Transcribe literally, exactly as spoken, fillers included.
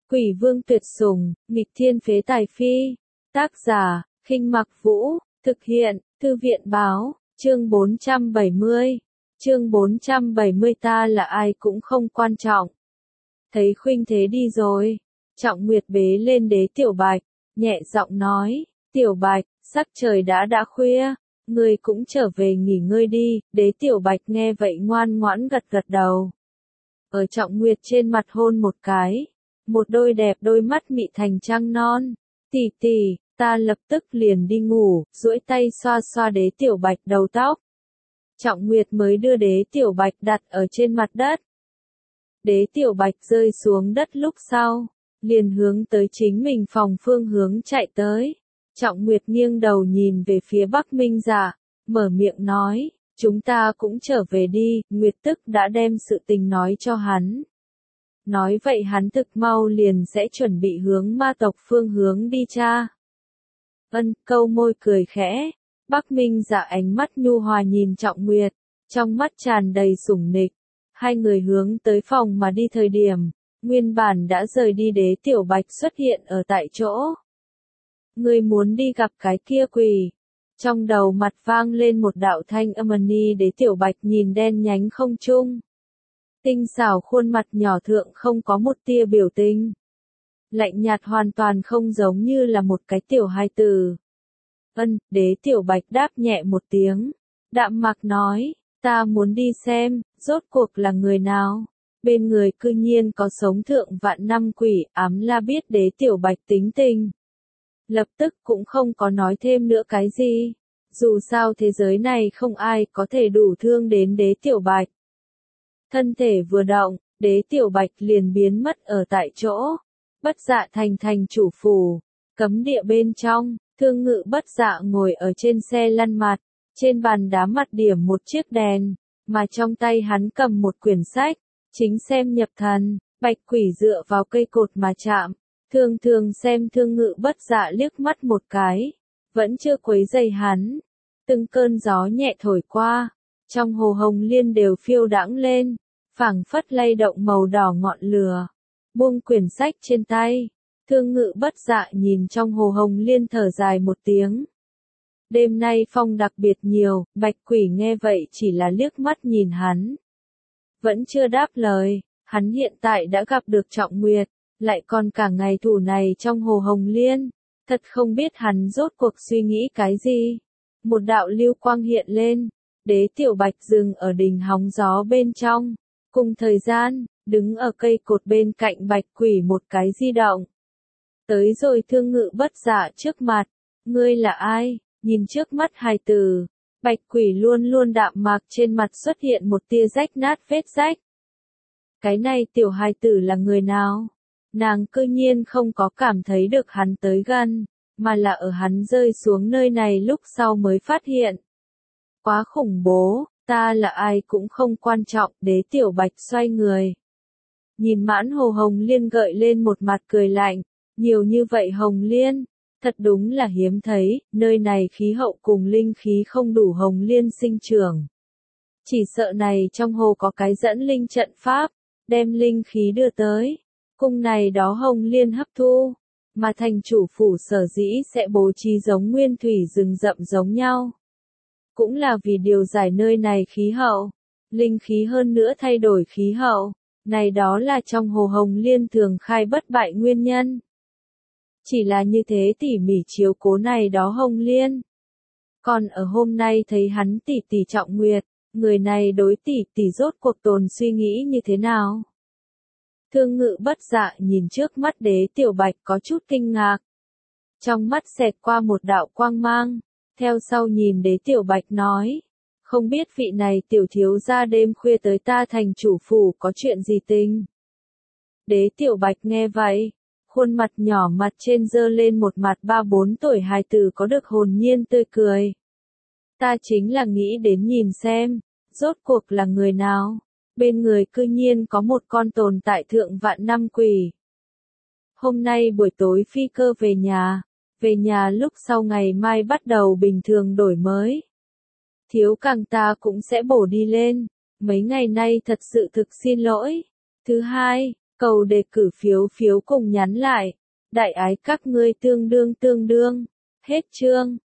Quỷ vương tuyệt sủng, nghịch thiên phế tài phi. Tác giả, Khinh Mặc Vũ, thực hiện, Thư viện Báo, chương bốn trăm bảy mươi. Chương bốn trăm bảy mươi ta là ai cũng không quan trọng. Thấy Khuynh Thế đi rồi, Trọng Nguyệt bế lên Đế Tiểu Bạch, nhẹ giọng nói, Tiểu Bạch, sắc trời đã đã khuya, ngươi cũng trở về nghỉ ngơi đi. Đế Tiểu Bạch nghe vậy ngoan ngoãn gật gật đầu. Ở Trọng Nguyệt trên mặt hôn một cái, một đôi đẹp đôi mắt mị thành trăng non. Tỷ tỷ, ta lập tức liền đi ngủ, duỗi tay xoa xoa Đế Tiểu Bạch đầu tóc. Trọng Nguyệt mới đưa Đế Tiểu Bạch đặt ở trên mặt đất. Đế Tiểu Bạch rơi xuống đất lúc sau, liền hướng tới chính mình phòng phương hướng chạy tới. Trọng Nguyệt nghiêng đầu nhìn về phía Bắc Minh Dạ, mở miệng nói, chúng ta cũng trở về đi. Nguyệt tức đã đem sự tình nói cho hắn. Nói vậy hắn thực mau liền sẽ chuẩn bị hướng ma tộc phương hướng đi tra. Ân, câu môi cười khẽ. Bắc Minh Dạ ánh mắt nhu hòa nhìn Trọng Nguyệt, trong mắt tràn đầy sủng nịch. Hai người hướng tới phòng mà đi thời điểm, nguyên bản đã rời đi Đế Tiểu Bạch xuất hiện ở tại chỗ. Ngươi muốn đi gặp cái kia quỷ. Trong đầu mặt vang lên một đạo thanh âm ni. Đế Tiểu Bạch nhìn đen nhánh không trung. Tinh xảo khuôn mặt nhỏ thượng không có một tia biểu tình. Lạnh nhạt hoàn toàn không giống như là một cái tiểu hài tử. Ân, Đế Tiểu Bạch đáp nhẹ một tiếng. Đạm mạc nói, ta muốn đi xem, rốt cuộc là người nào. Bên người cư nhiên có sống thượng vạn năm quỷ. Ám La biết Đế Tiểu Bạch tính tình, lập tức cũng không có nói thêm nữa cái gì. Dù sao thế giới này không ai có thể đủ thương đến Đế Tiểu Bạch. Thân thể vừa động, Đế Tiểu Bạch liền biến mất ở tại chỗ. Bất Dạ thành thành chủ phủ, cấm địa bên trong, Thương Ngự Bất Dạ ngồi ở trên xe lăn mặt, trên bàn đá mặt điểm một chiếc đèn, mà trong tay hắn cầm một quyển sách, chính xem nhập thần. Bạch Quỷ dựa vào cây cột mà chạm, thường thường xem Thương Ngự Bất Dạ liếc mắt một cái, vẫn chưa quấy rầy hắn. Từng cơn gió nhẹ thổi qua, trong hồ hồng liên đều phiêu đãng lên, phảng phất lay động màu đỏ ngọn lửa. Buông quyển sách trên tay, Thương Ngự Bất Dạ nhìn trong hồ hồng liên thở dài một tiếng. Đêm nay phong đặc biệt nhiều. Bạch Quỷ nghe vậy chỉ là liếc mắt nhìn hắn, vẫn chưa đáp lời. Hắn hiện tại đã gặp được Trọng Nguyệt, lại còn cả ngày thủ này trong hồ hồng liên, thật không biết hắn rốt cuộc suy nghĩ cái gì. Một đạo lưu quang hiện lên, Đế Tiểu Bạch dừng ở đỉnh hóng gió bên trong. Cùng thời gian, đứng ở cây cột bên cạnh Bạch Quỷ một cái di động. Tới rồi Thương Ngự Bất Dạ trước mặt. Ngươi là ai? Nhìn trước mắt hài tử, Bạch Quỷ luôn luôn đạm mạc, trên mặt xuất hiện một tia rách nát vết rách. Cái này tiểu hài tử là người nào? Nàng cư nhiên không có cảm thấy được hắn tới gần, mà là ở hắn rơi xuống nơi này lúc sau mới phát hiện. Quá khủng bố, ta là ai cũng không quan trọng. Đế Tiểu Bạch xoay người, nhìn mãn hồ hồng liên gợi lên một mặt cười lạnh. Nhiều như vậy hồng liên, thật đúng là hiếm thấy. Nơi này khí hậu cùng linh khí không đủ hồng liên sinh trưởng. Chỉ sợ này trong hồ có cái dẫn linh trận pháp, đem linh khí đưa tới, cùng này đó hồng liên hấp thu. Mà thành chủ phủ sở dĩ sẽ bố trí giống nguyên thủy rừng rậm giống nhau, cũng là vì điều giải nơi này khí hậu, linh khí hơn nữa thay đổi khí hậu. Này đó là trong hồ hồng liên thường khai bất bại nguyên nhân. Chỉ là như thế tỉ mỉ chiếu cố này đó hồng liên. Còn ở hôm nay thấy hắn tỷ tỷ Trọng Nguyệt, người này đối tỷ tỷ rốt cuộc tồn suy nghĩ như thế nào? Thương Ngự Bất Dạ nhìn trước mắt Đế Tiểu Bạch có chút kinh ngạc. Trong mắt xẹt qua một đạo quang mang, theo sau nhìn Đế Tiểu Bạch nói, không biết vị này tiểu thiếu gia đêm khuya tới ta thành chủ phủ có chuyện gì tình? Đế Tiểu Bạch nghe vậy, khuôn mặt nhỏ mặt trên dơ lên một mặt ba bốn tuổi hài tử có được hồn nhiên tươi cười. Ta chính là nghĩ đến nhìn xem, rốt cuộc là người nào? Bên người cư nhiên có một con tồn tại thượng vạn năm quỷ. Hôm nay buổi tối phi cơ về nhà, về nhà lúc sau ngày mai bắt đầu bình thường đổi mới. Thiếu càng ta cũng sẽ bổ đi lên, mấy ngày nay thật sự thực xin lỗi. Thứ hai, Cầu đề cử phiếu phiếu cùng nhắn lại. Đại ái các ngươi tương đương tương đương. Hết chương.